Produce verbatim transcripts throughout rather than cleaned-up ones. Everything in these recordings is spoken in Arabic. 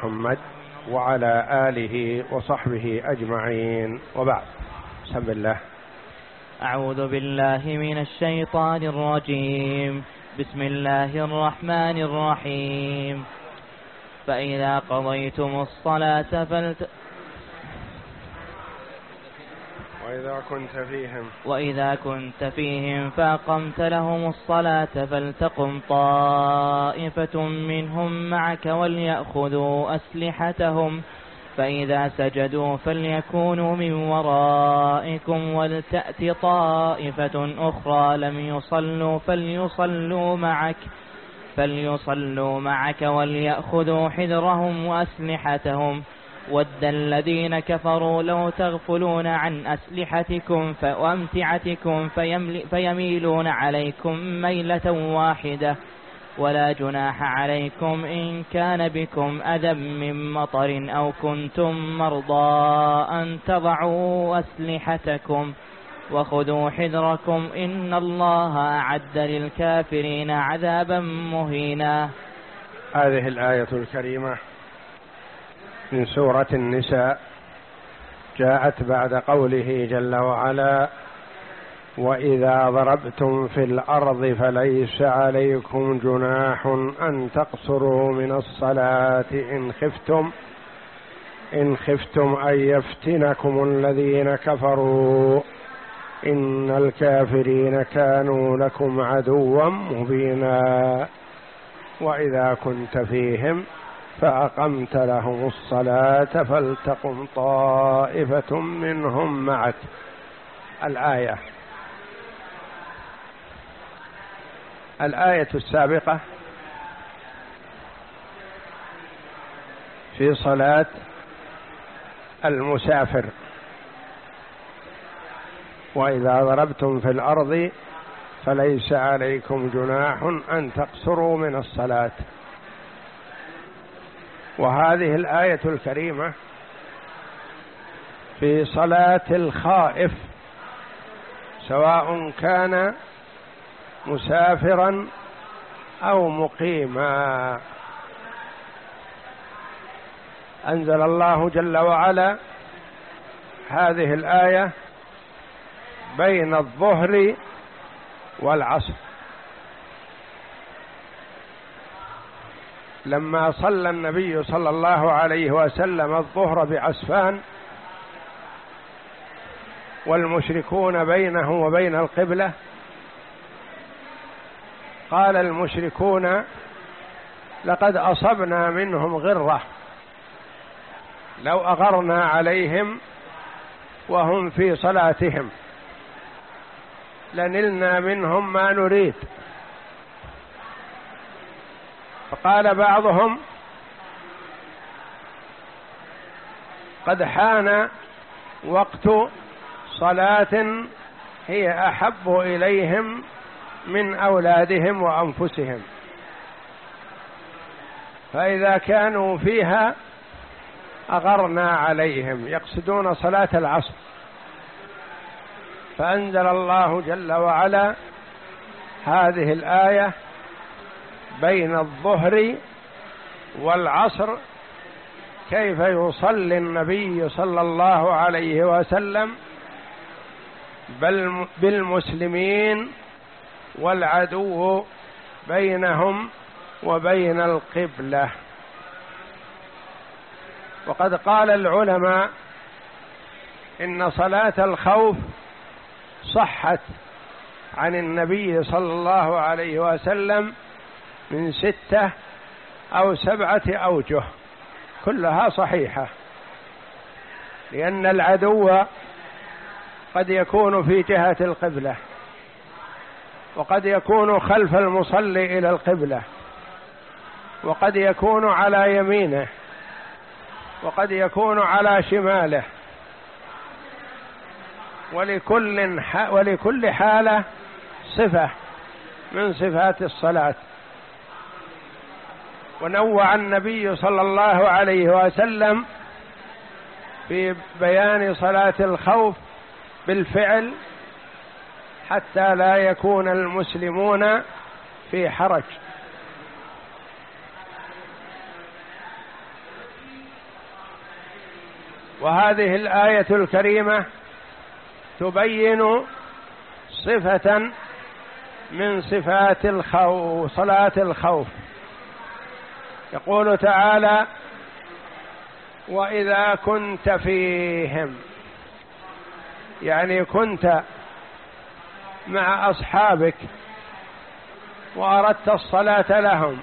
محمد وعلى آله وصحبه أجمعين، وبعد. بسم الله. أعوذ بالله من الشيطان الرجيم. بسم الله الرحمن الرحيم. فإذا قضيتم الصلاة فلت وإذا كنت فيهم وإذا كنت فيهم فأقمت لهم الصلاة فلتقم طائفة منهم معك وليأخذوا أسلحتهم فإذا سجدوا فليكونوا من ورائكم ولتأت طائفة أخرى لم يصلوا فليصلوا معك فليصلوا معك وليأخذوا حذرهم وأسلحتهم ود الذين كفروا لو تغفلون عن أسلحتكم وأمتعتكم فيميلون عليكم ميلة واحدة ولا جناح عليكم إن كان بكم أذى من مطر أو كنتم مرضى أن تضعوا أسلحتكم وخذوا حذركم إن الله أعد للكافرين عذابا مهينا. هذه الآية الكريمة من سورة النساء جاءت بعد قوله جل وعلا: وإذا ضربتم في الأرض فليس عليكم جناح أن تقصروا من الصلاة إن خفتم إن خفتم أن يفتنكم الذين كفروا إن الكافرين كانوا لكم عدوا مبينا. وإذا كنت فيهم فأقمت لهم الصلاة فلتقم طائفة منهم معك. الآية الآية السابقة في صلاة المسافر: وإذا ضربتم في الأرض فليس عليكم جناح أن تقصروا من الصلاة. وهذه الآية الكريمة في صلاة الخائف سواء كان مسافرا أو مقيما. أنزل الله جل وعلا هذه الآية بين الظهر والعصر، لما صلى النبي صلى الله عليه وسلم الظهر بعسفان والمشركون بينه وبين القبلة، قال المشركون: لقد أصبنا منهم غرة لو أغرنا عليهم وهم في صلاتهم لنلنا منهم ما نريد. فقال بعضهم: قد حان وقت صلاة هي أحب إليهم من أولادهم وأنفسهم، فإذا كانوا فيها أغرنا عليهم، يقصدون صلاة العصر. فأنزل الله جل وعلا هذه الآية بين الظهر والعصر، كيف يصلي النبي صلى الله عليه وسلم بل بالمسلمين والعدو بينهم وبين القبلة. وقد قال العلماء إن صلاة الخوف صحت عن النبي صلى الله عليه وسلم من ستة أو سبعة أوجه كلها صحيحة، لأن العدو قد يكون في جهة القبلة، وقد يكون خلف المصلي إلى القبلة، وقد يكون على يمينه، وقد يكون على شماله، ولكل ولكل حالة صفة من صفات الصلاة. ونوع النبي صلى الله عليه وسلم في بيان صلاة الخوف بالفعل حتى لا يكون المسلمون في حرج. وهذه الآية الكريمة تبين صفة من صفات الخوف، صلاة الخوف. يقول تعالى: وإذا كنت فيهم، يعني كنت مع أصحابك وأردت الصلاة لهم،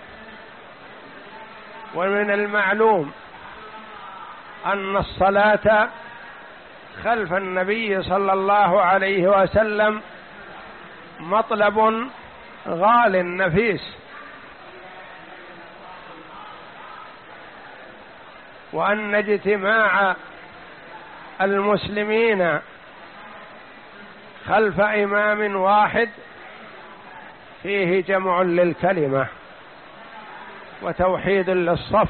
ومن المعلوم أن الصلاة خلف النبي صلى الله عليه وسلم مطلب غال نفيس، وأن اجتماع المسلمين خلف إمام واحد فيه جمع للكلمة وتوحيد للصف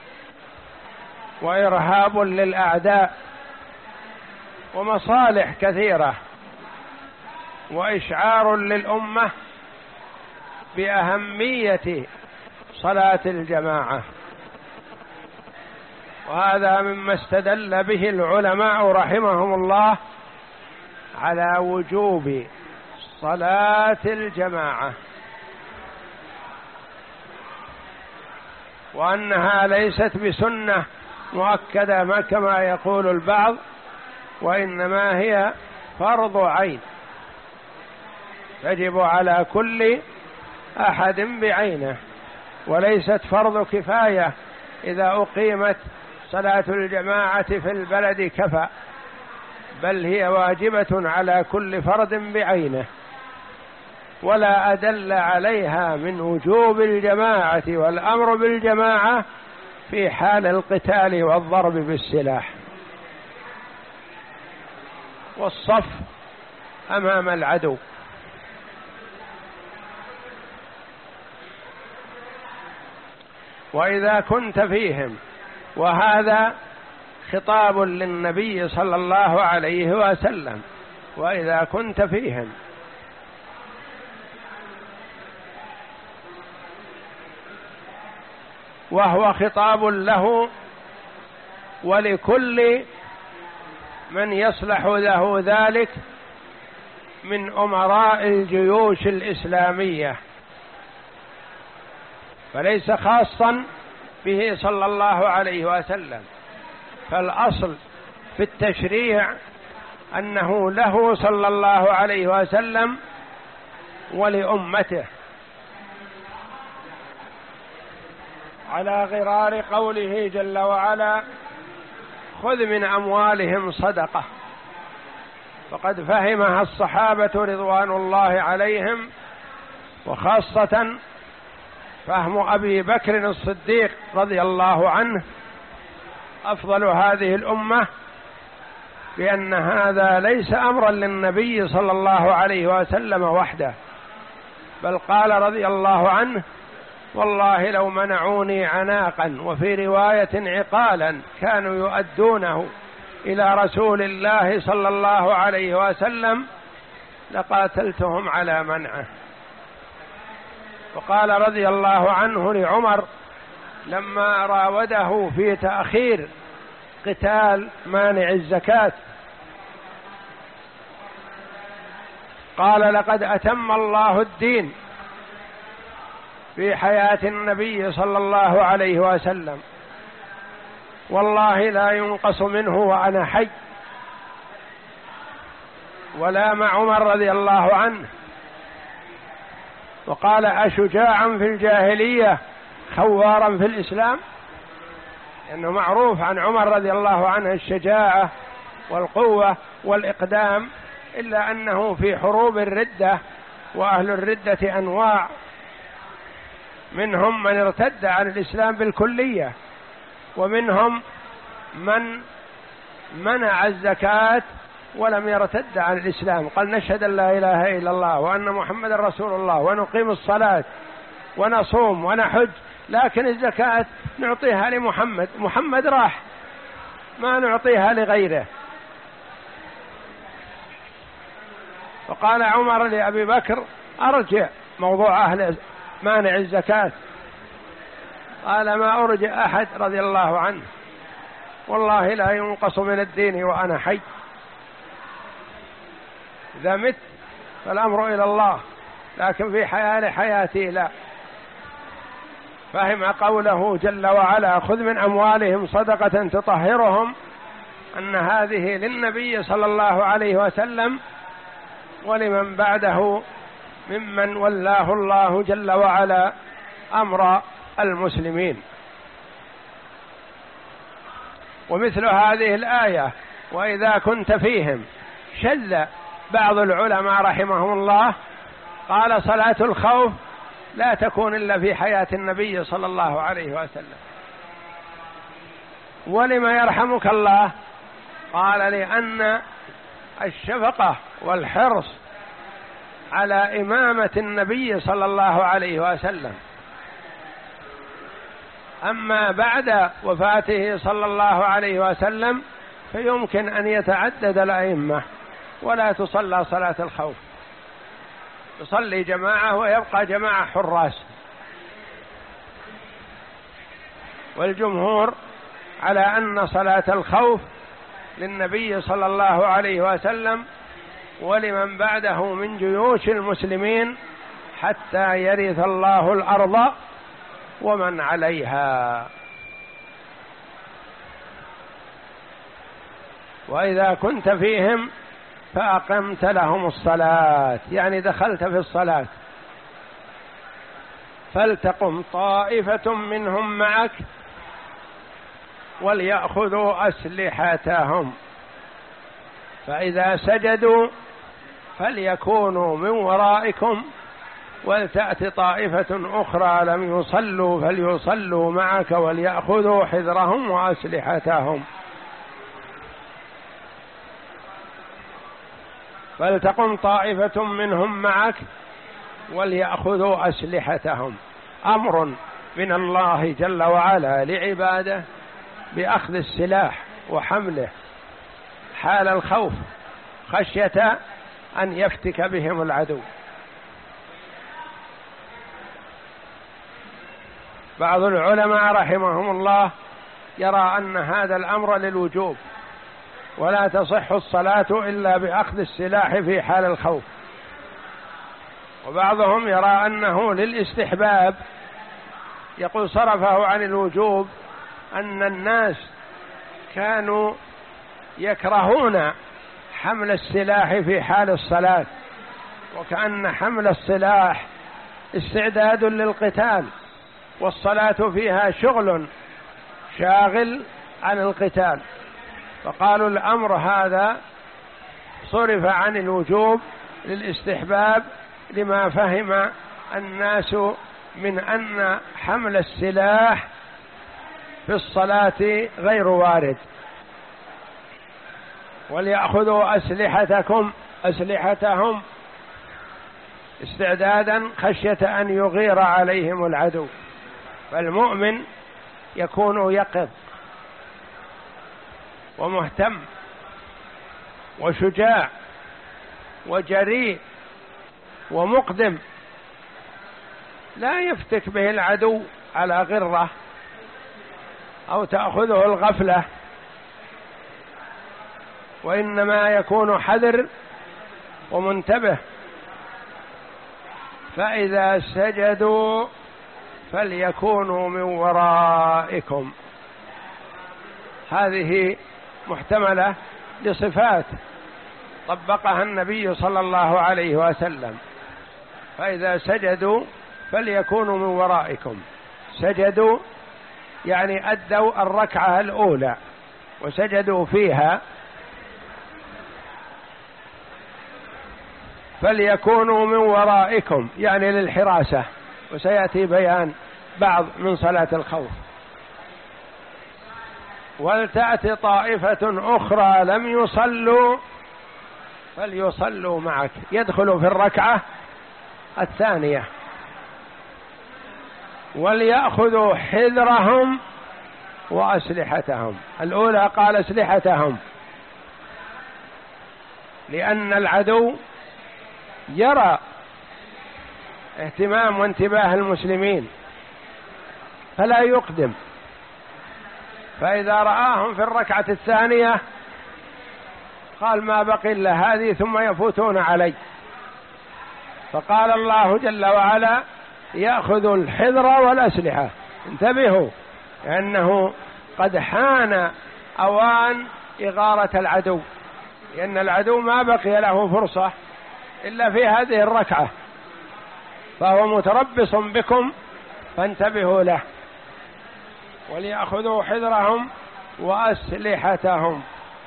وإرهاب للأعداء ومصالح كثيرة، وإشعار للأمة بأهمية صلاة الجماعة. وهذا مما استدل به العلماء رحمهم الله على وجوب صلاة الجماعة، وأنها ليست بسنة مؤكدة ما كما يقول البعض، وإنما هي فرض عين يجب على كل أحد بعينه، وليست فرض كفاية إذا أقيمت صلاة الجماعة في البلد كفى، بل هي واجبة على كل فرد بعينه، ولا أدل عليها من وجوب الجماعة والأمر بالجماعة في حال القتال والضرب بالسلاح والصف أمام العدو. وإذا كنت فيهم، وهذا خطاب للنبي صلى الله عليه وسلم، وإذا كنت فيهم، وهو خطاب له ولكل من يصلح له ذلك من أمراء الجيوش الإسلامية، فليس خاصا به صلى الله عليه وسلم. فالأصل في التشريع أنه له صلى الله عليه وسلم ولأمته، على غرار قوله جل وعلا: خذ من أموالهم صدقة. فقد فهمها الصحابة رضوان الله عليهم، وخاصة فهم أبي بكر الصديق رضي الله عنه أفضل هذه الأمة، بأن هذا ليس أمرا للنبي صلى الله عليه وسلم وحده، بل قال رضي الله عنه: والله لو منعوني عناقا، وفي رواية عقالا، كانوا يؤدونه إلى رسول الله صلى الله عليه وسلم لقاتلتهم على منعه. وقال رضي الله عنه لعمر لما راوده في تأخير قتال مانع الزكاة، قال: لقد أتم الله الدين في حياة النبي صلى الله عليه وسلم، والله لا ينقص منه وأنا حي. ولا مع عمر رضي الله عنه، وقال: أشجاعا في الجاهلية خوارا في الإسلام، لأنه معروف عن عمر رضي الله عنه الشجاعة والقوة والإقدام، إلا أنه في حروب الردة، وأهل الردة أنواع، منهم من ارتد عن الإسلام بالكلية، ومنهم من منع الزكاة ولم يرتد عن الإسلام، قال: نشهد أن لا إله إلا الله وأن محمد رسول الله، ونقيم الصلاة ونصوم ونحج، لكن الزكاة نعطيها لمحمد، محمد راح، ما نعطيها لغيره. وقال عمر لأبي بكر: أرجع موضوع أهل مانع الزكاة. قال: ما أرجع أحد رضي الله عنه، والله لا ينقص من الدين وأنا حي، إذا مت فالأمر إلى الله، لكن في حيال حياتي لا. فهم قوله جل وعلا خذ من أموالهم صدقة تطهرهم، أن هذه للنبي صلى الله عليه وسلم ولمن بعده ممن ولاه الله جل وعلا أمر المسلمين. ومثل هذه الآية وإذا كنت فيهم، شذ بعض العلماء رحمهم الله قال صلاة الخوف لا تكون إلا في حياة النبي صلى الله عليه وسلم. ولما يرحمك الله؟ قال لأن الشفقة والحرص على إمامة النبي صلى الله عليه وسلم، أما بعد وفاته صلى الله عليه وسلم فيمكن أن يتعدد الأئمة ولا تصلى صلاة الخوف، يصلي جماعة ويبقى جماعة حراس. والجمهور على أن صلاة الخوف للنبي صلى الله عليه وسلم ولمن بعده من جيوش المسلمين حتى يرث الله الأرض ومن عليها. وإذا كنت فيهم فأقمت لهم الصلاة، يعني دخلت في الصلاة، فلتقم طائفة منهم معك وليأخذوا أسلحتهم، فإذا سجدوا فليكونوا من ورائكم ولتأت طائفة أخرى لم يصلوا فليصلوا معك وليأخذوا حذرهم وأسلحتهم. فلتقم طائفة منهم معك وليأخذوا أسلحتهم، أمر من الله جل وعلا لعباده بأخذ السلاح وحمله حال الخوف خشية أن يفتك بهم العدو. بعض العلماء رحمهم الله يرى أن هذا الأمر للوجوب، ولا تصح الصلاة إلا بأخذ السلاح في حال الخوف، وبعضهم يرى أنه للاستحباب، يقول صرفه عن الوجوب أن الناس كانوا يكرهون حمل السلاح في حال الصلاة، وكأن حمل السلاح استعداد للقتال، والصلاة فيها شغل شاغل عن القتال، فقالوا الأمر هذا صرف عن الوجوب للاستحباب لما فهم الناس من أن حمل السلاح في الصلاة غير وارد. وليأخذوا أسلحتكم أسلحتهم استعدادا خشية أن يغير عليهم العدو. فالمؤمن يكون يقظ ومهتم وشجاع وجريء ومقدم، لا يفتك به العدو على غرة أو تأخذه الغفلة، وإنما يكون حذر ومنتبه. فإذا سجدوا فليكونوا من ورائكم، هذه محتملة لصفات طبقها النبي صلى الله عليه وسلم. فإذا سجدوا فليكونوا من ورائكم، سجدوا يعني أدوا الركعة الأولى وسجدوا فيها، فليكونوا من ورائكم يعني للحراسة، وسيأتي بيان بعض من صلاة الخوف. ولتأتي طائفة أخرى لم يصلوا فليصلوا معك، يدخلوا في الركعة الثانية. وليأخذوا حذرهم وأسلحتهم، الأولى قال أسلحتهم لأن العدو يرى اهتمام وانتباه المسلمين فلا يقدم، فإذا رآهم في الركعة الثانية قال ما بقي إلا هذه ثم يفوتون علي. فقال الله جل وعلا يأخذ الحذر والأسلحة، انتبهوا، لأنه قد حان أوان إغارة العدو، لأن العدو ما بقي له فرصة إلا في هذه الركعة، فهو متربص بكم فانتبهوا له. وليأخذوا حذرهم وأسلحتهم.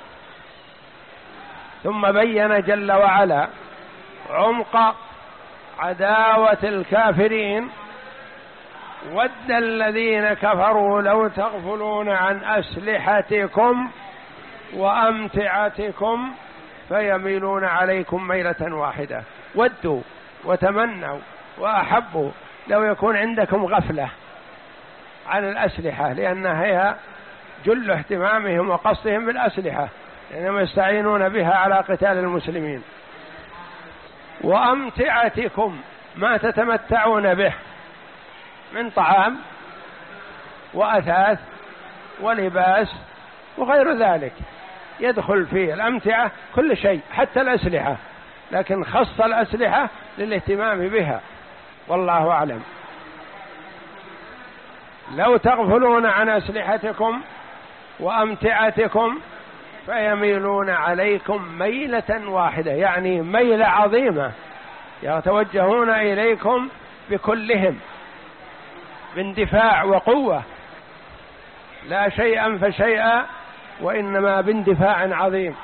ثم بين جل وعلا عمق عداوة الكافرين: ود الذين كفروا لو تغفلون عن أسلحتكم وأمتعتكم فيميلون عليكم ميلة واحدة. ودوا وتمنوا وأحبوا لو يكون عندكم غفلة عن الأسلحة، لأنها هي جل اهتمامهم وقصدهم بالأسلحة، لأنهم يستعينون بها على قتال المسلمين. وأمتعتكم، ما تتمتعون به من طعام وأثاث ولباس وغير ذلك، يدخل فيه الأمتعة كل شيء حتى الأسلحة، لكن خص الأسلحة للاهتمام بها، والله أعلم. لو تغفلون عن أسلحتكم وأمتعتكم فيميلون عليكم ميلة واحدة، يعني ميلة عظيمة، يتوجهون إليكم بكلهم باندفاع وقوة، لا شيئا فشيئا، وإنما باندفاع عظيم.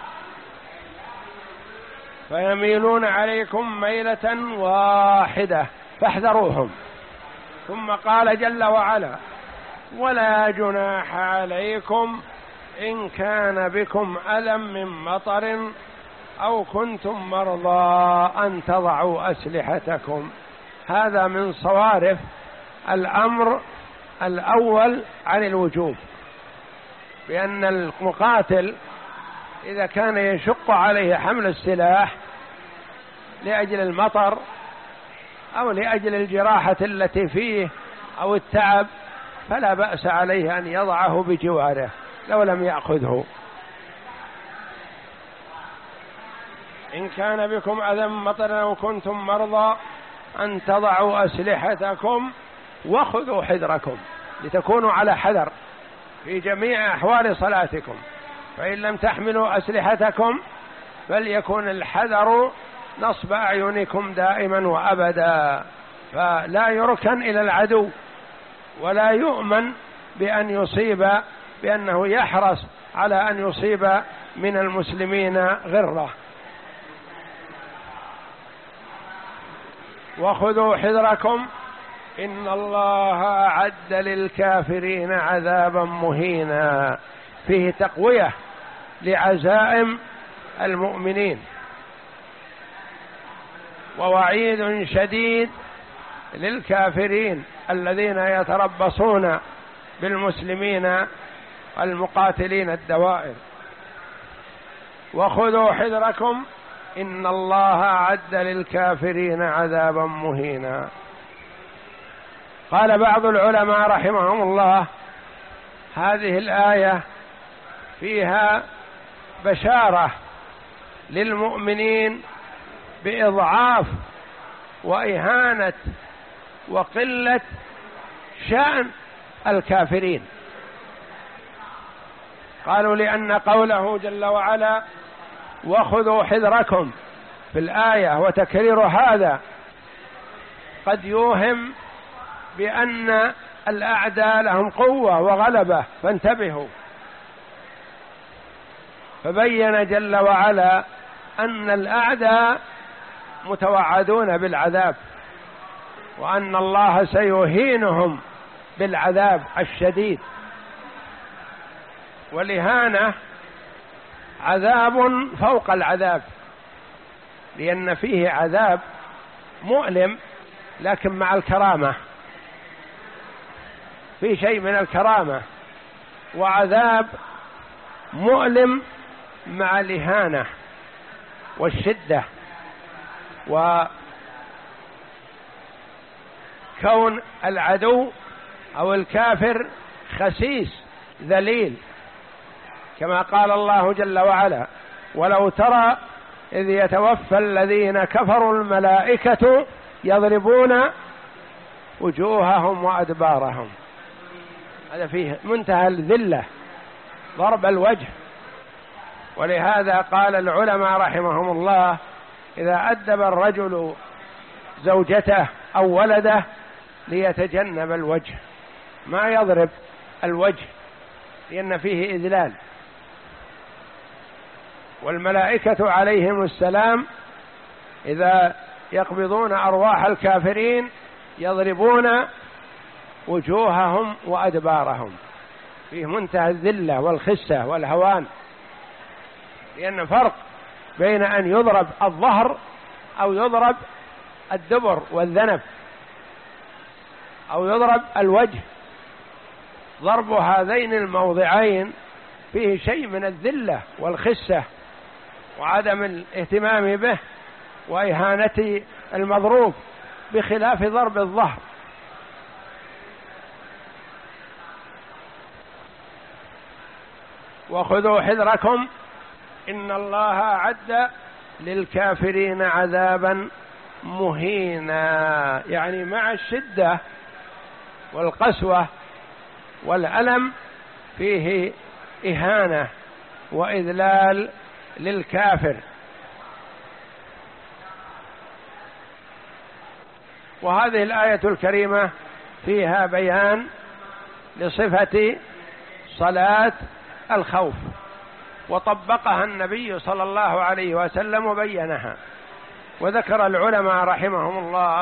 فيميلون عليكم ميلة واحدة فاحذروهم. ثم قال جل وعلا: ولا جناح عليكم إن كان بكم أذى من مطر أو كنتم مرضى أن تضعوا أسلحتكم. هذا من صوارف الأمر الأول عن الوجوب، بأن المقاتل إذا كان يشق عليه حمل السلاح لأجل المطر أو لأجل الجراحة التي فيه أو التعب فلا بأس عليه أن يضعه بجواره لو لم يأخذه. إن كان بكم أذى من مطر أو كنتم مرضى أن تضعوا أسلحتكم وخذوا حذركم، لتكونوا على حذر في جميع أحوال صلاتكم. فإن لم تحملوا أسلحتكم فليكن الحذر نصب أعينكم دائما وأبدا، فلا يركن إلى العدو ولا يؤمن بأن يصيب، بأنه يحرص على أن يصيب من المسلمين غرة. وخذوا حذركم إن الله أعد للكافرين عذابا مهينا. فيه تقوية لعزائم المؤمنين ووعيد شديد للكافرين الذين يتربصون بالمسلمين المقاتلين الدوائر. وخذوا حذركم إن الله أعد للكافرين عذابا مهينا. قال بعض العلماء رحمهم الله: هذه الآية فيها بشارة للمؤمنين بإضعاف وإهانة وقلة شأن الكافرين. قالوا لأن قوله جل وعلا وخذوا حذركم في الآية وتكرير هذا قد يوهم بأن الأعداء لهم قوة وغلبة، فانتبهوا. فبين جل وعلا أن الأعداء متوعدون بالعذاب، وأن الله سيهينهم بالعذاب الشديد. والإهانة عذاب فوق العذاب، لأن فيه عذاب مؤلم لكن مع الكرامة، في شيء من الكرامة، وعذاب مؤلم مع الإهانة والشدة. وكون العدو أو الكافر خسيس ذليل، كما قال الله جل وعلا: ولو ترى إذ يتوفى الذين كفروا الملائكة يضربون وجوههم وأدبارهم. هذا فيه منتهى الذلة، ضرب الوجه. ولهذا قال العلماء رحمهم الله: إذا أدب الرجل زوجته أو ولده ليتجنب الوجه، ما يضرب الوجه لأن فيه إذلال. والملائكة عليهم السلام إذا يقبضون أرواح الكافرين يضربون وجوههم وأدبارهم، فيه منتهى الذلة والخسة والهوان، لأن فرق بين أن يضرب الظهر أو يضرب الدبر والذنب أو يضرب الوجه. ضرب هذين الموضعين فيه شيء من الذلة والخسة وعدم الاهتمام به وإهانة المضروب، بخلاف ضرب الظهر. وخذوا حذركم إن الله أعد للكافرين عذابا مهينا، يعني مع الشدة والقسوة والألم فيه إهانة وإذلال للكافر. وهذه الآية الكريمة فيها بيان لصفة صلاة الخوف، وطبقها النبي صلى الله عليه وسلم وبينها. وذكر العلماء رحمهم الله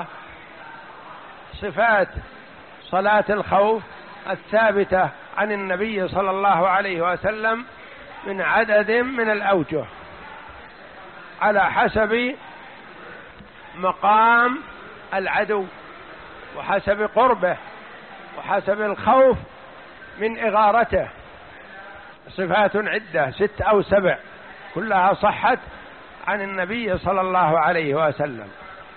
صفات صلاة الخوف الثابتة عن النبي صلى الله عليه وسلم من عدد من الأوجه على حسب مقام العدو وحسب قربه وحسب الخوف من إغارته. صفات عدة، ست أو سبع، كلها صحت عن النبي صلى الله عليه وسلم.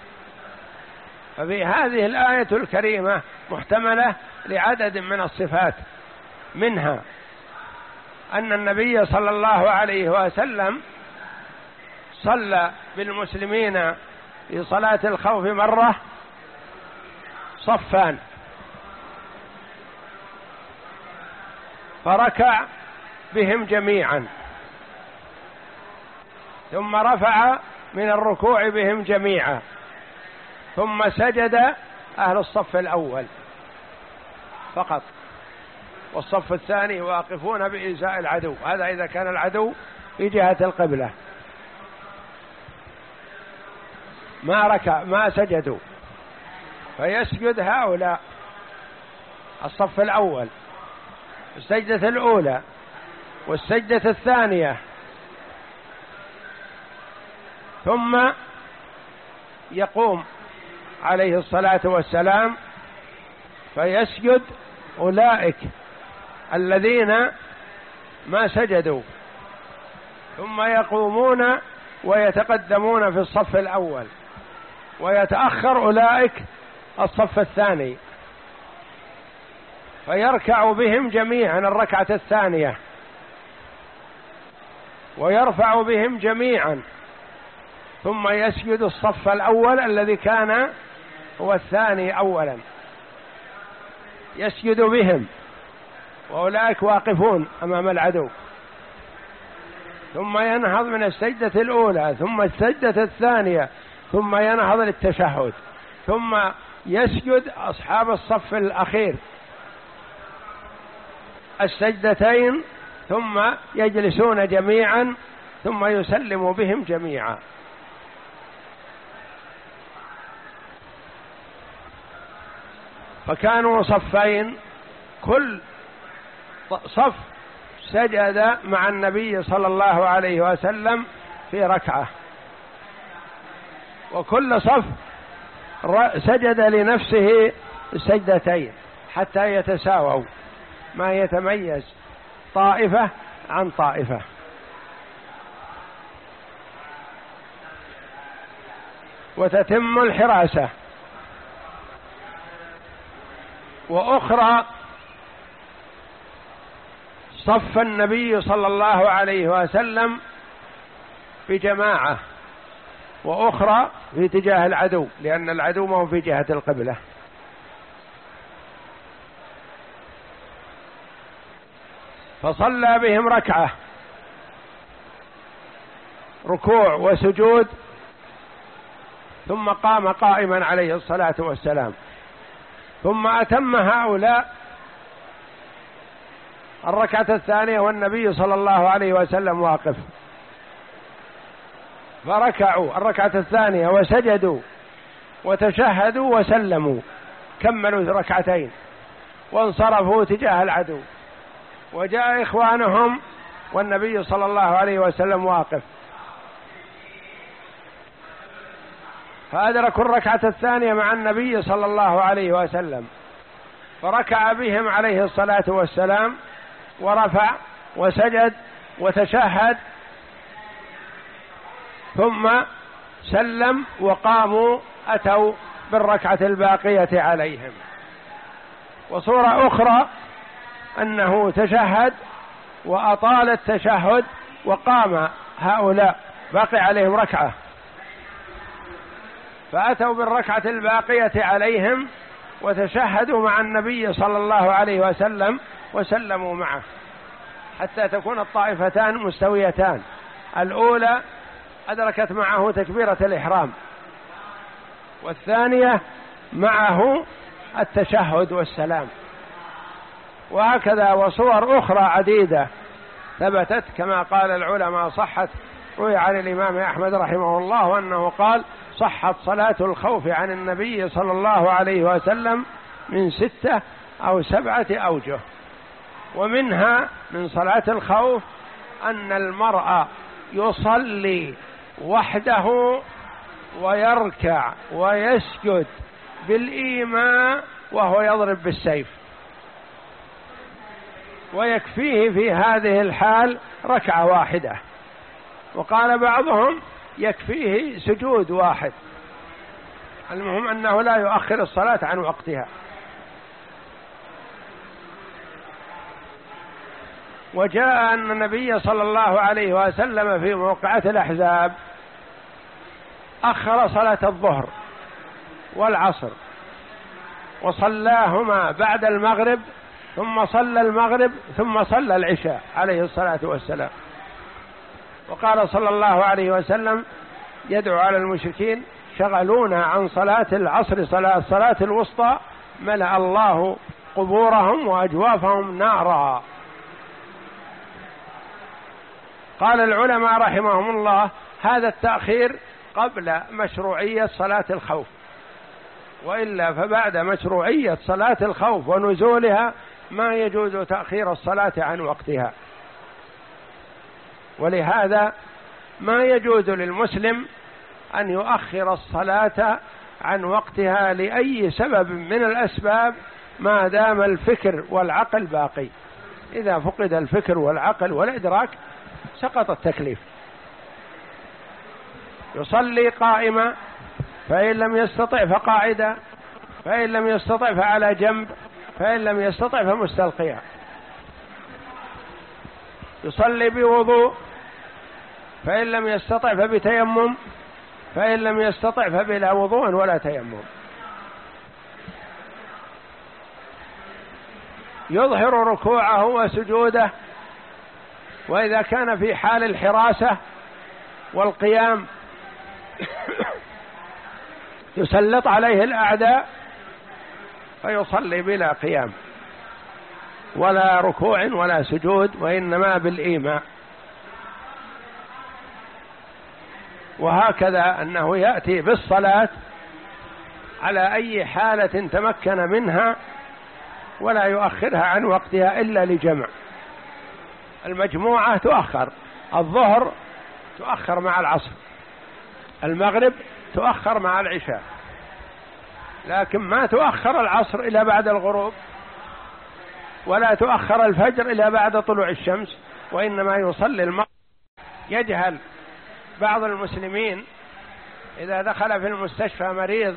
ففي هذه الآية الكريمة محتملة لعدد من الصفات، منها أن النبي صلى الله عليه وسلم صلى بالمسلمين في صلاة الخوف مرة صفان، فركع بهم جميعا، ثم رفع من الركوع بهم جميعا، ثم سجد أهل الصف الأول فقط، والصف الثاني واقفون بإزاء العدو. هذا إذا كان العدو في جهة القبلة، ما ركع ما سجدوا، فيسجد هؤلاء الصف الأول السجدة الأولى والسجدة الثانية، ثم يقوم عليه الصلاة والسلام فيسجد أولئك الذين ما سجدوا، ثم يقومون ويتقدمون في الصف الأول، ويتأخر أولئك الصف الثاني، فيركع بهم جميعا الركعة الثانية، ويرفع بهم جميعا، ثم يسجد الصف الأول الذي كان هو الثاني أولا، يسجد بهم وأولئك واقفون أمام العدو، ثم ينهض من السجدة الأولى، ثم السجدة الثانية، ثم ينهض للتشهد، ثم يسجد أصحاب الصف الأخير السجدتين، ثم يجلسون جميعا، ثم يسلم بهم جميعا. فكانوا صفين، كل صف سجد مع النبي صلى الله عليه وسلم في ركعة، وكل صف سجد لنفسه السجدتين حتى يتساووا، ما يتميز طائفة عن طائفة. وتتم الحراسة. وأخرى صف النبي صلى الله عليه وسلم بجماعة وأخرى في اتجاه العدو، لأن العدو ما هو في جهة القبلة. فصلى بهم ركعة ركوع وسجود، ثم قام قائما عليه الصلاة والسلام، ثم أتم هؤلاء الركعة الثانية والنبي صلى الله عليه وسلم واقف، فركعوا الركعة الثانية وسجدوا وتشهدوا وسلموا، كملوا ركعتين وانصرفوا تجاه العدو، وجاء إخوانهم والنبي صلى الله عليه وسلم واقف، فأدركوا الركعة الثانية مع النبي صلى الله عليه وسلم، فركع بهم عليه الصلاة والسلام ورفع وسجد وتشهد، ثم سلم وقاموا أتوا بالركعة الباقية عليهم. وصورة أخرى أنه تشهد وأطال التشهد وقام هؤلاء باقي عليهم ركعة، فأتوا بالركعة الباقية عليهم وتشهدوا مع النبي صلى الله عليه وسلم وسلموا معه، حتى تكون الطائفتان مستويتان. الأولى أدركت معه تكبيرة الإحرام، والثانية معه التشهد والسلام. وهكذا وصور أخرى عديدة ثبتت كما قال العلماء صحت. روي عن الإمام أحمد رحمه الله أنه قال: صحت صلاة الخوف عن النبي صلى الله عليه وسلم من ستة أو سبعة أوجه، ومنها من صلاة الخوف أن المرء يصلي وحده ويركع ويسجد بالإيماء وهو يضرب بالسيف، ويكفيه في هذه الحال ركعة واحدة. وقال بعضهم يكفيه سجود واحد، المهم أنه لا يؤخر الصلاة عن وقتها. وجاء أن النبي صلى الله عليه وسلم في موقعة الأحزاب أخر صلاة الظهر والعصر وصلاهما بعد المغرب، ثم صلى المغرب ثم صلى العشاء عليه الصلاة والسلام. وقال صلى الله عليه وسلم: يدعو على المشركين شغلونا عن صلاة العصر صلاة صلاة الوسطى ملأ الله قبورهم وأجوافهم نارا. قال العلماء رحمهم الله: هذا التأخير قبل مشروعية صلاة الخوف، وإلا فبعد مشروعية صلاة الخوف ونزولها ما يجوز تأخير الصلاة عن وقتها. ولهذا ما يجوز للمسلم أن يؤخر الصلاة عن وقتها لأي سبب من الأسباب ما دام الفكر والعقل باقي. إذا فقد الفكر والعقل والإدراك سقط التكليف. يصلي قائما، فإن لم يستطع فقاعدا، فإن لم يستطع فعلى جنب، فإن لم يستطع فمستلقيا. يصلي بوضوء، فإن لم يستطع فبتيمم، فإن لم يستطع فبلا وضوء ولا تيمم. يظهر ركوعه وسجوده، وإذا كان في حال الحراسة والقيام يسلط عليه الأعداء فيصلي بلا قيام ولا ركوع ولا سجود، وإنما بالإيماء. وهكذا أنه يأتي بالصلاة على أي حالة تمكن منها ولا يؤخرها عن وقتها إلا لجمع. المجموعة تؤخر، الظهر تؤخر مع العصر، المغرب تؤخر مع العشاء، لكن ما تؤخر العصر إلى بعد الغروب، ولا تؤخر الفجر إلى بعد طلوع الشمس، وإنما يصلي المغرب. يجهل بعض المسلمين إذا دخل في المستشفى مريض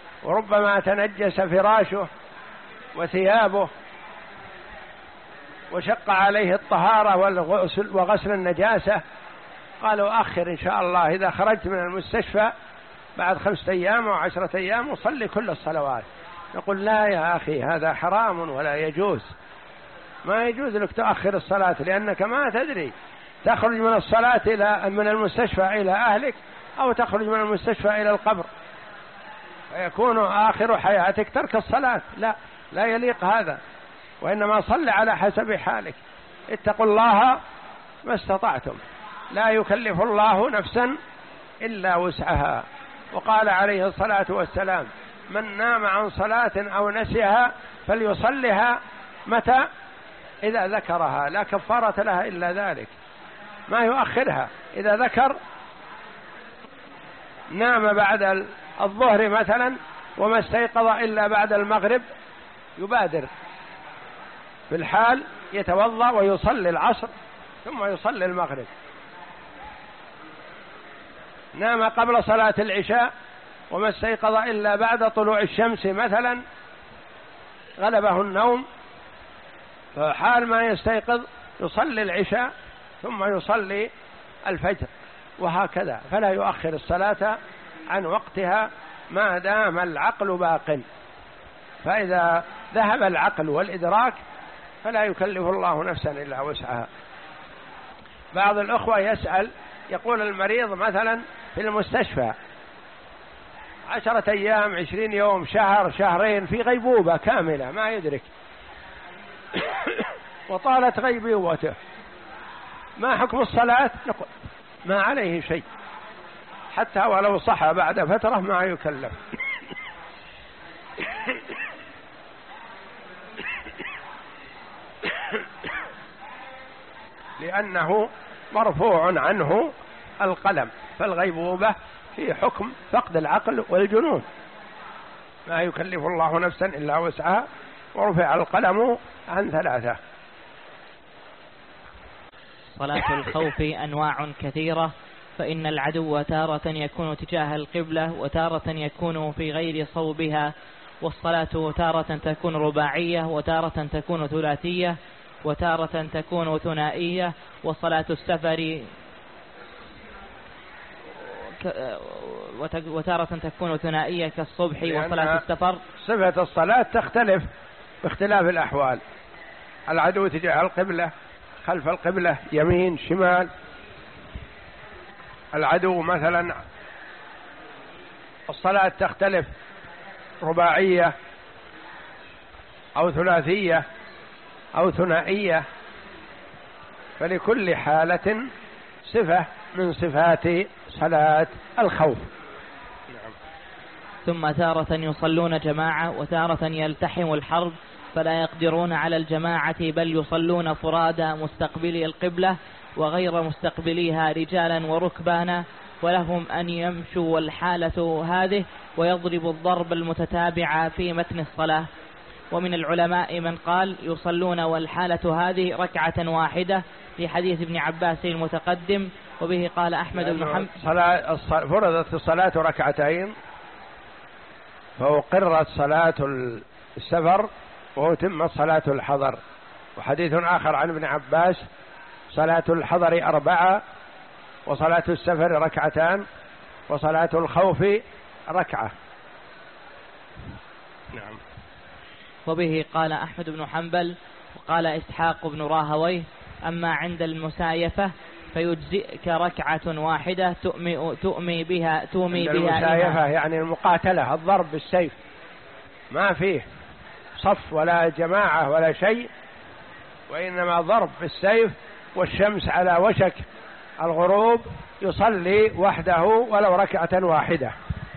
وربما تنجس فراشه وثيابه وشق عليه الطهارة وغسل النجاسة، قالوا أخر إن شاء الله إذا خرجت من المستشفى بعد خمسة أيام أو عشرة أيام وصلي كل الصلوات. نقول لا يا أخي، هذا حرام ولا يجوز، ما يجوز لك تؤخر الصلاة، لأنك ما تدري تخرج من الصلاة إلى من المستشفى إلى أهلك أو تخرج من المستشفى إلى القبر، فيكون آخر حياتك ترك الصلاة. لا لا يليق هذا، وإنما صل على حسب حالك. اتقوا الله ما استطعتم، لا يكلف الله نفسا إلا وسعها. وقال عليه الصلاة والسلام: من نام عن صلاة أو نسيها فليصلها متى؟ إذا ذكرها، لا كفارة لها إلا ذلك، ما يؤخرها. إذا ذكر نام بعد الظهر مثلا وما استيقظ إلا بعد المغرب، يبادر في الحال يتوضأ ويصلي العصر ثم يصلي المغرب. نام قبل صلاة العشاء وما استيقظ إلا بعد طلوع الشمس مثلا، غلبه النوم، فحال ما يستيقظ يصلي العشاء ثم يصلي الفجر، وهكذا. فلا يؤخر الصلاة عن وقتها ما دام العقل باق، فإذا ذهب العقل والإدراك فلا يكلف الله نفسا إلا وسعها. بعض الأخوة يسأل، يقول المريض مثلا في المستشفى عشرة أيام، عشرين يوم، شهر، شهرين، في غيبوبة كاملة ما يدرك وطالت غيبوبته، ما حكم الصلاة؟ نقول ما عليه شيء، حتى ولو صحى بعد فترة ما يكلف. لأنه مرفوع عنه القلم، فالغيبوبة في حكم فقد العقل والجنون، ما يكلف الله نفسا إلا وسعها، ورفع القلم عن ثلاثة. صلاة الخوف أنواع كثيرة، فإن العدو تارة يكون تجاه القبلة وتارة يكون في غير صوبها، والصلاة تارة تكون رباعية وتارة تكون ثلاثية وتارة تكون ثنائية، وصلاة السفر وتارة تكون ثنائية كالصبح وصلاة السفر. صفة الصلاة تختلف باختلاف الأحوال، العدو تجاه القبلة، خلف القبلة، يمين، شمال. العدو مثلا الصلاة تختلف، رباعية أو ثلاثية أو ثنائية، فلكل حالة صفة من صفات صلاة الخوف. ثم تارة يصلون جماعة وتارة يلتحم الحرب فلا يقدرون على الجماعة، بل يصلون فرادى مستقبلي القبلة وغير مستقبليها رجالا وركبانا، ولهم أن يمشوا والحالة هذه ويضرب الضرب المتتابع في متن الصلاة. ومن العلماء من قال يصلون والحالة هذه ركعة واحدة في حديث ابن عباس المتقدم، وبه قال أحمد بن حنبل فرضت الصلاة ركعتين فأقرت صلاة السفر وأتمت صلاة الحضر. وحديث آخر عن ابن عباس صلاة الحضر أربعة وصلاة السفر ركعتان وصلاة الخوف ركعة. نعم. وبه قال أحمد بن حنبل وقال إسحاق بن راهويه: أما عند المسايفة فيجزئك ركعة واحدة تؤمي, تؤمي بها تومي بها. المسايفة يعني المقاتلة، الضرب بالسيف، ما فيه صف ولا جماعة ولا شيء، وإنما ضرب بالسيف، والشمس على وشك الغروب يصلي وحده ولو ركعة واحدة.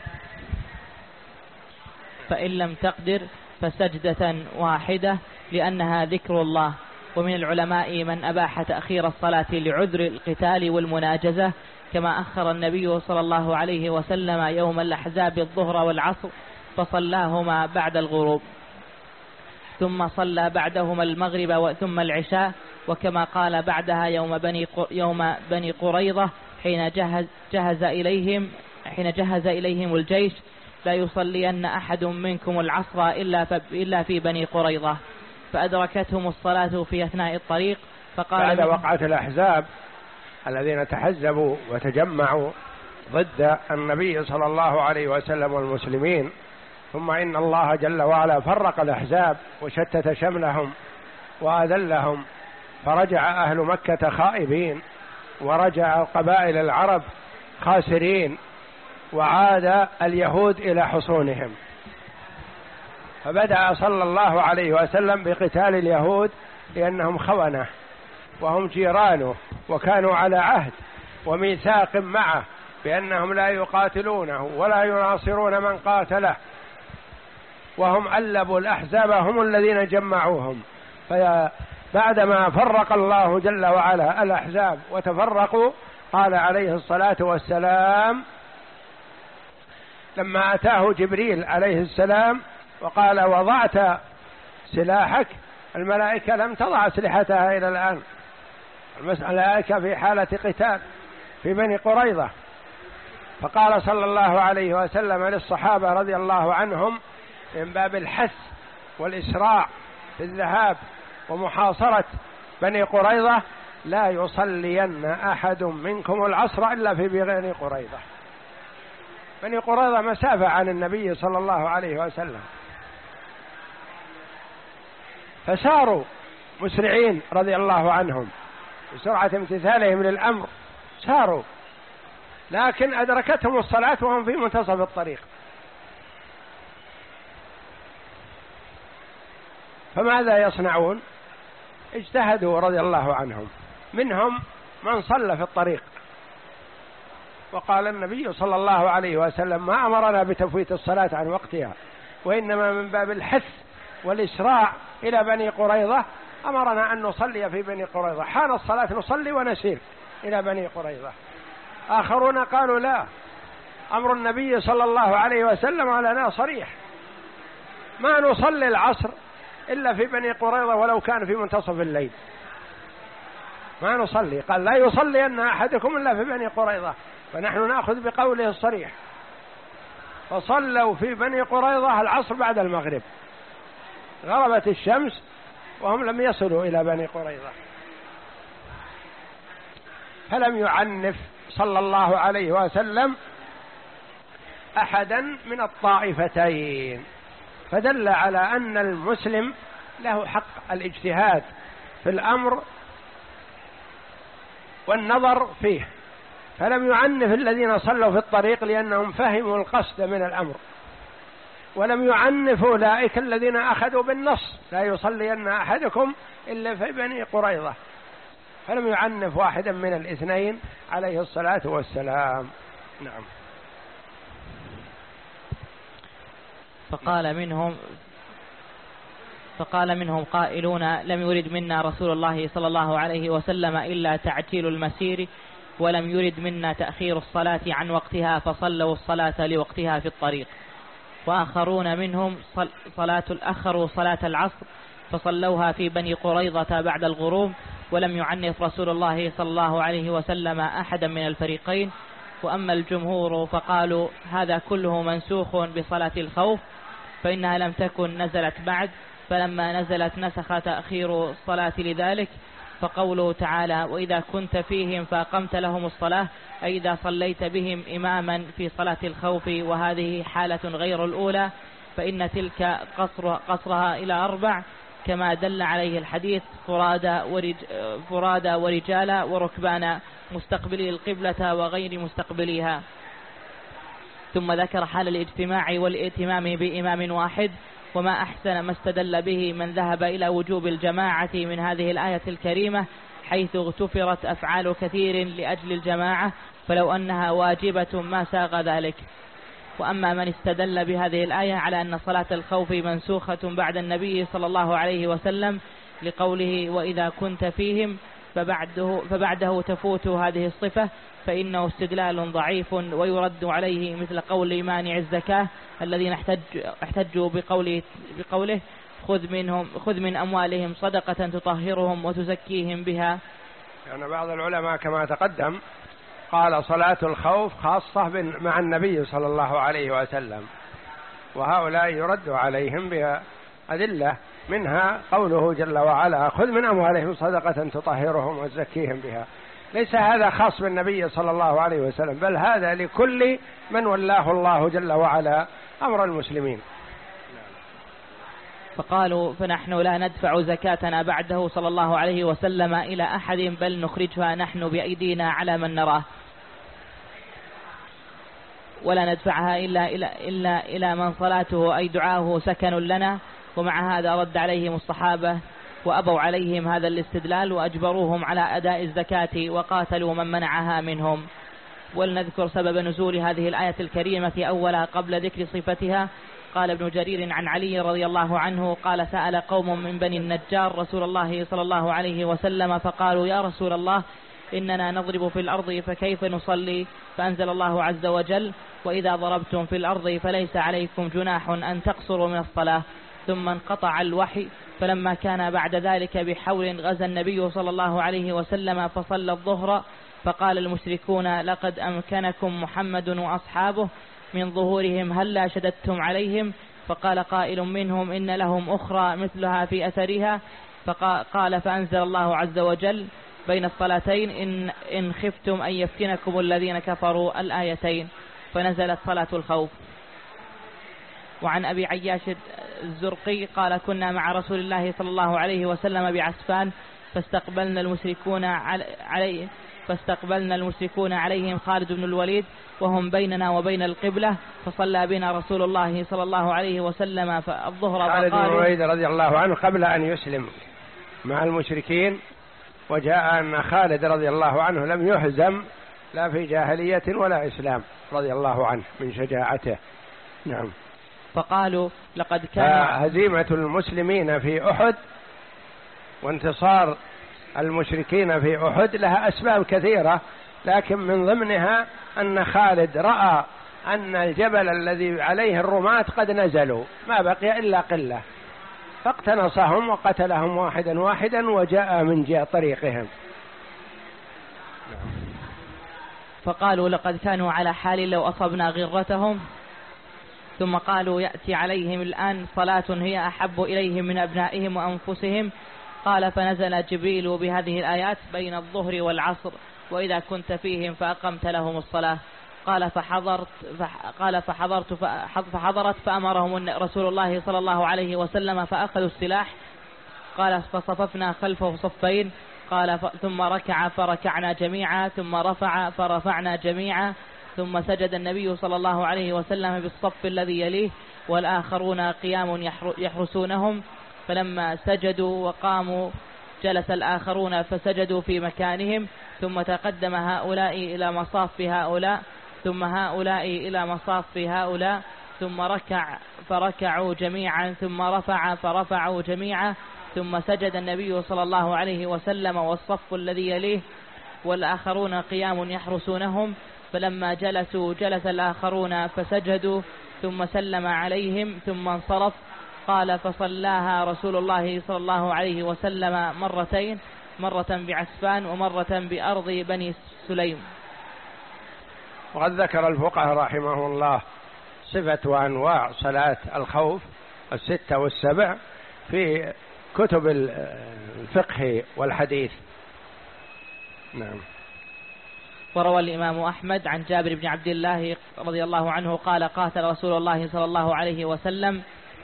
فإن لم تقدر فسجدة واحدة لأنها ذكر الله. ومن العلماء من أباح تأخير الصلاة لعذر القتال والمناجزة، كما أخر النبي صلى الله عليه وسلم يوم الأحزاب الظهر والعصر فصلاهما بعد الغروب، ثم صلى بعدهما المغرب ثم العشاء، وكما قال بعدها يوم بني يوم بني قريظة حين جهز جهز إليهم حين جهز إليهم الجيش: لا يصلين أحد منكم العصر إلا إلا في بني قريظة. فأدركتهم الصلاة في أثناء الطريق فقال بعد وقعة الأحزاب الذين تحزبوا وتجمعوا ضد النبي صلى الله عليه وسلم والمسلمين، ثم إن الله جل وعلا فرق الأحزاب وشتت شملهم وأذلهم، فرجع أهل مكة خائبين، ورجع قبائل العرب خاسرين، وعاد اليهود إلى حصونهم. فبدأ صلى الله عليه وسلم بقتال اليهود لأنهم خونة وهم جيرانه، وكانوا على عهد وميثاق معه بأنهم لا يقاتلونه ولا يناصرون من قاتله، وهم ألبوا الأحزاب، هم الذين جمعوهم. فبعدما فرق الله جل وعلا الأحزاب وتفرقوا، قال عليه الصلاة والسلام لما أتاه جبريل عليه السلام وقال وضعت سلاحك، الملائكة لم تضع أسلحتها إلى الآن، الملائكة في حالة قتال في بني قريظة. فقال صلى الله عليه وسلم للصحابة رضي الله عنهم من باب الحث والإسراع في الذهاب ومحاصرة بني قريظة: لا يصلين أحد منكم العصر إلا في بني قريظة. بني قريظة مسافة عن النبي صلى الله عليه وسلم، فساروا مسرعين رضي الله عنهم بسرعة امتثالهم للأمر، ساروا، لكن أدركتهم الصلاة وهم في منتصف الطريق. فماذا يصنعون؟ اجتهدوا رضي الله عنهم، منهم من صلى في الطريق، وقال النبي صلى الله عليه وسلم ما أمرنا بتفويت الصلاة عن وقتها، وإنما من باب الحث والإسراع إلى بني قريظة أمرنا أن نصلي في بني قريظة، حان الصلاة نصلي ونسير إلى بني قريظة. آخرون قالوا لا، أمر النبي صلى الله عليه وسلم لنا صريح، ما نصلي العصر إلا في بني قريظة ولو كان في منتصف الليل، ما نصلي، قال لا يصلي أن أحدكم إلا في بني قريظة، فنحن نأخذ بقوله الصريح. فصلوا في بني قريظة العصر بعد المغرب، غربت الشمس وهم لم يصلوا إلى بني قريظة، فلم يعنف صلى الله عليه وسلم أحدا من الطائفتين، فدل على أن المسلم له حق الاجتهاد في الأمر والنظر فيه، فلم يعنف الذين صلوا في الطريق لأنهم فهموا القصد من الأمر، ولم يعنف أولئك الذين أخذوا بالنص لا يصلين أحدكم إلا في بني قريظة، فلم يعنف واحدا من الاثنين عليه الصلاة والسلام. نعم. فقال منهم فقال منهم قائلون: لم يرد منا رسول الله صلى الله عليه وسلم إلا تعجيل المسير، ولم يرد منا تأخير الصلاة عن وقتها، فصلوا الصلاة لوقتها في الطريق. وآخرون منهم صلاة أخروا صلاة العصر فصلوها في بني قريظة بعد الغروب، ولم يعنف رسول الله صلى الله عليه وسلم أحدا من الفريقين. وأما الجمهور فقالوا هذا كله منسوخ بصلاة الخوف، فإنها لم تكن نزلت بعد، فلما نزلت نسخ تأخير الصلاة لذلك. فقوله تعالى: وإذا كنت فيهم فأقمت لهم الصلاة، أي إذا صليت بهم إماما في صلاة الخوف، وهذه حالة غير الأولى، فإن تلك قصر قصرها إلى أربع كما دل عليه الحديث: فرادى ورج فرادى ورجالا وركبانا، مستقبلي القبلة وغير مستقبليها. ثم ذكر حال الاجتماع والائتمام بإمام واحد، وما أحسن ما استدل به من ذهب إلى وجوب الجماعة من هذه الآية الكريمة، حيث اغتفرت أفعال كثير لأجل الجماعة، فلو أنها واجبة ما ساغ ذلك. وأما من استدل بهذه الآية على أن صلاة الخوف منسوخة بعد النبي صلى الله عليه وسلم لقوله: وإذا كنت فيهم، فبعده, فبعده تفوت هذه الصفة، فإنه استدلال ضعيف، ويرد عليه مثل قول مانع الزكاة الذين احتجوا بقوله, بقوله خذ منهم خذ من أموالهم صدقة تطهرهم وتزكيهم بها. يعني بعض العلماء كما تقدم قال صلاة الخوف خاصة مع النبي صلى الله عليه وسلم، وهؤلاء يرد عليهم بأدلة منها قوله جل وعلا خذ من أموالهم صدقة تطهرهم وتزكيهم بها. ليس هذا خاص بالنبي صلى الله عليه وسلم، بل هذا لكل من ولاه الله جل وعلا أمر المسلمين. فقالوا فنحن لا ندفع زكاتنا بعده صلى الله عليه وسلم إلى أحد، بل نخرجها نحن بأيدينا على من نراه، ولا ندفعها إلا إلى, إلا إلى من صلاته أي دعاه سكن لنا. ومع هذا رد عليهم الصحابة وأبوا عليهم هذا الاستدلال وأجبروهم على أداء الزكاة وقاتلوا من منعها منهم. ولنذكر سبب نزول هذه الآية الكريمة أولا قبل ذكر صفتها. قال ابن جرير عن علي رضي الله عنه قال سأل قوم من بني النجار رسول الله صلى الله عليه وسلم فقالوا يا رسول الله إننا نضرب في الأرض فكيف نصلي؟ فأنزل الله عز وجل وإذا ضربتم في الأرض فليس عليكم جناح أن تقصروا من الصلاة. ثم انقطع الوحي. فلما كان بعد ذلك بحول غزا النبي صلى الله عليه وسلم فصلى الظهر فقال المشركون لقد أمكنكم محمد وأصحابه من ظهورهم هلا شددتم عليهم؟ فقال قائل منهم إن لهم أخرى مثلها في أثرها. فقال فأنزل الله عز وجل بين الصلاتين إن, إن خفتم أن يفتنكم الذين كفروا الآيتين، فنزلت صلاة الخوف. وعن أبي عياش الزرقي قال كنا مع رسول الله صلى الله عليه وسلم بعسفان فاستقبلنا المشركون عليه فاستقبلنا المشركون عليهم خالد بن الوليد وهم بيننا وبين القبلة، فصلى بنا رسول الله صلى الله عليه وسلم فالظهر. خالد بن الوليد رضي الله عنه قبل أن يسلم مع المشركين، وجاء أن خالد رضي الله عنه لم يهزم لا في جاهلية ولا إسلام رضي الله عنه من شجاعته. نعم. فقالوا لقد كان هزيمة المسلمين في أحد وانتصار المشركين في أحد لها أسباب كثيرة، لكن من ضمنها أن خالد رأى أن الجبل الذي عليه الرماة قد نزلوا ما بقي إلا قلة، فاقتنصهم وقتلهم واحدا واحدا وجاء من جاء طريقهم. فقالوا لقد كانوا على حال لو أصبنا غرتهم. ثم قالوا يأتي عليهم الآن صلاة هي أحب إليهم من أبنائهم وأنفسهم. قال فنزل جبريل بهذه الآيات بين الظهر والعصر وإذا كنت فيهم فأقمت لهم الصلاة. قال فحضرت قال فحضرت فحضرت فأمرهم رسول الله صلى الله عليه وسلم فأخذوا السلاح. قال فصففنا خلفه صفين. قال ثم ركع فركعنا جميعا ثم رفع فرفعنا جميعا ثم سجد النبي صلى الله عليه وسلم بالصف الذي يليه والآخرون قيام يحرسونهم. فلما سجدوا وقاموا جلس الآخرون فسجدوا في مكانهم. ثم تقدم هؤلاء إلى مصاف هؤلاء ثم هؤلاء إلى مصاف هؤلاء ثم ركع فركعوا جميعا ثم رفع فرفعوا جميعا ثم سجد النبي صلى الله عليه وسلم والصف الذي يليه والآخرون قيام يحرسونهم. فلما جلسوا جلس الآخرون فسجدوا ثم سلم عليهم ثم انصرف. قال فصلاها رسول الله صلى الله عليه وسلم مرتين، مرة بعسفان ومرة بأرض بني سليم. وقد ذكر الفقهاء رحمه الله صفة وأنواع صلاة الخوف الستة والسبع في كتب الفقه والحديث. نعم. وروى الإمام أحمد عن جابر بن عبد الله رضي الله عنه قال قاتل رسول الله صلى الله عليه وسلم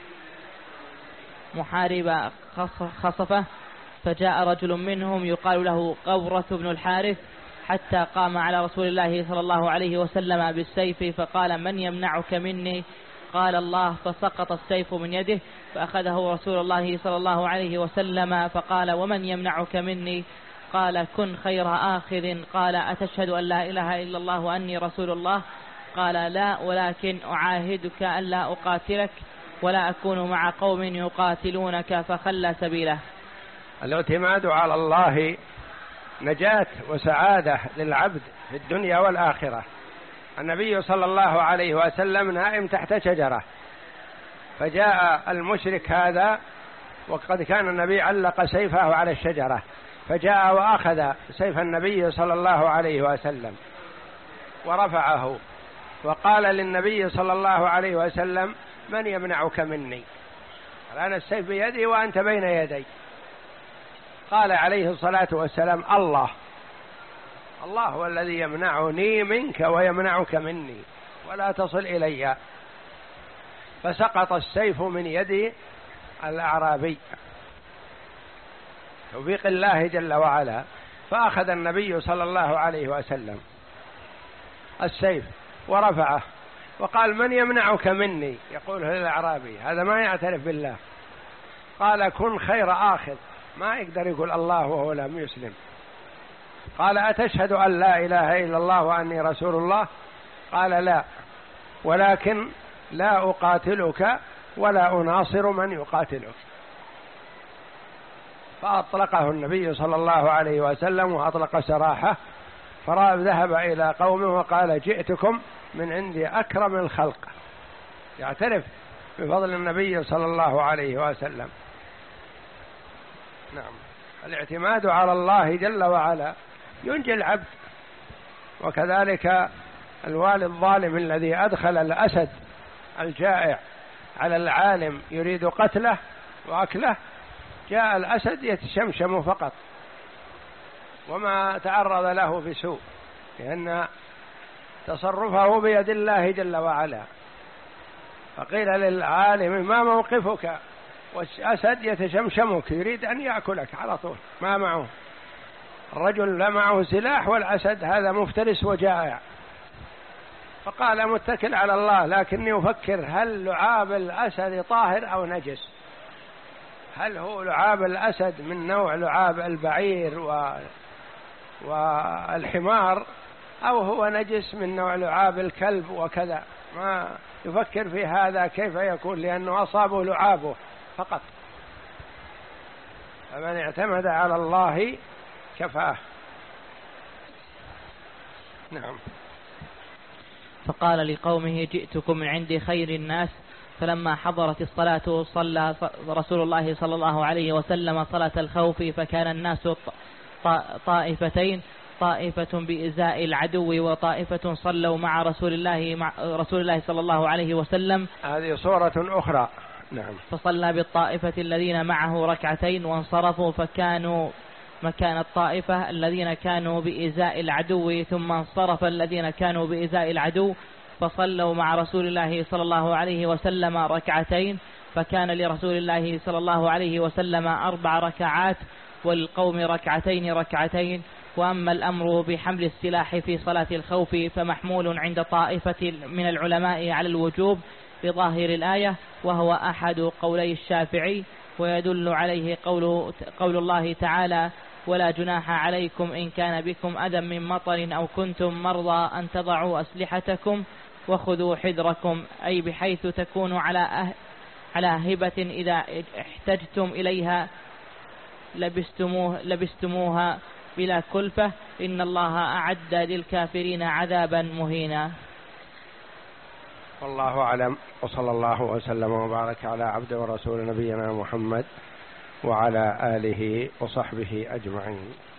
محارب خصفة فجاء رجل منهم يقال له قورة بن الحارث حتى قام على رسول الله صلى الله عليه وسلم بالسيف فقال من يمنعك مني؟ قال الله، فسقط السيف من يده فأخذه رسول الله صلى الله عليه وسلم فقال ومن يمنعك مني؟ قال كن خير آخذ. قال أتشهد أن لا إله إلا الله وأني رسول الله؟ قال لا، ولكن أعاهدك أن لا أقاتلك ولا أكون مع قوم يقاتلونك فخلى سبيله. الاعتماد على الله نجاة وسعادة للعبد في الدنيا والآخرة. النبي صلى الله عليه وسلم نائم تحت شجرة فجاء المشرك هذا وقد كان النبي علق سيفه على الشجرة فجاء وأخذ سيف النبي صلى الله عليه وسلم ورفعه وقال للنبي صلى الله عليه وسلم من يمنعك مني؟ أنا السيف بيدي وأنت بين يدي. قال عليه الصلاة والسلام الله الله هو الذي يمنعني منك ويمنعك مني ولا تصل إلي. فسقط السيف من يد الأعرابي توفيق الله جل وعلا. فأخذ النبي صلى الله عليه وسلم السيف ورفعه وقال من يمنعك مني؟ يقول للأعرابي هذا ما يعترف بالله. قال كن خير آخذ، ما يقدر يقول الله وهو لم يسلم. قال أتشهد أن لا إله إلا الله وأني رسول الله؟ قال لا، ولكن لا أقاتلك ولا أناصر من يقاتلك. فأطلقه النبي صلى الله عليه وسلم وأطلق سراحه، فذهب إلى قومه وقال جئتكم من عند أكرم الخلق، يعترف بفضل النبي صلى الله عليه وسلم. نعم، الاعتماد على الله جل وعلا ينجي العبد. وكذلك الوالي الظالم الذي أدخل الأسد الجائع على العالم يريد قتله وأكله، جاء الأسد يتشمشم فقط وما تعرض له بسوء، لأن تصرفه بيد الله جل وعلا. فقيل للعالم ما موقفك؟ والأسد يتشمشمك يريد أن يأكلك على طول، ما معه الرجل لا معه سلاح والأسد هذا مفترس وجائع. فقال متكل على الله، لكني أفكر هل لعاب الأسد طاهر أو نجس؟ هل هو لعاب الأسد من نوع لعاب البعير و... والحمار، أو هو نجس من نوع لعاب الكلب وكذا؟ ما يفكر في هذا كيف يكون، لأنه أصابه لعابه فقط. فمن اعتمد على الله كفاه. نعم. فقال لقومه جئتكم من عند خير الناس. فلما حضرت الصلاة صلى رسول الله صلى الله عليه وسلم صلاة الخوف، فكان الناس طائفتين، طائفة بإزاء العدو وطائفة صلوا مع رسول الله مع رسول الله صلى الله عليه وسلم. هذه صورة أخرى. نعم. فصلى بالطائفة الذين معه ركعتين وانصرفوا، فكانوا مكان الطائفة الذين كانوا بإزاء العدو، ثم انصرف الذين كانوا بإزاء العدو فصلوا مع رسول الله صلى الله عليه وسلم ركعتين، فكان لرسول الله صلى الله عليه وسلم أربع ركعات والقوم ركعتين ركعتين. وأما الأمر بحمل السلاح في صلاة الخوف فمحمول عند طائفة من العلماء على الوجوب بظاهر الآية، وهو أحد قولي الشافعي، ويدل عليه قول, قول الله تعالى ولا جناح عليكم إن كان بكم أذى من مطر أو كنتم مرضى أن تضعوا أسلحتكم وخذوا حذركم، أي بحيث تكونوا على أه على هبة إذا احتجتم إليها لبستموه لبستموها بلا كلفة، إن الله أعد للكافرين عذابا مهينا. والله أعلم، وصلى الله وسلم وبارك على عبد ورسول نبينا محمد وعلى آله وصحبه أجمعين.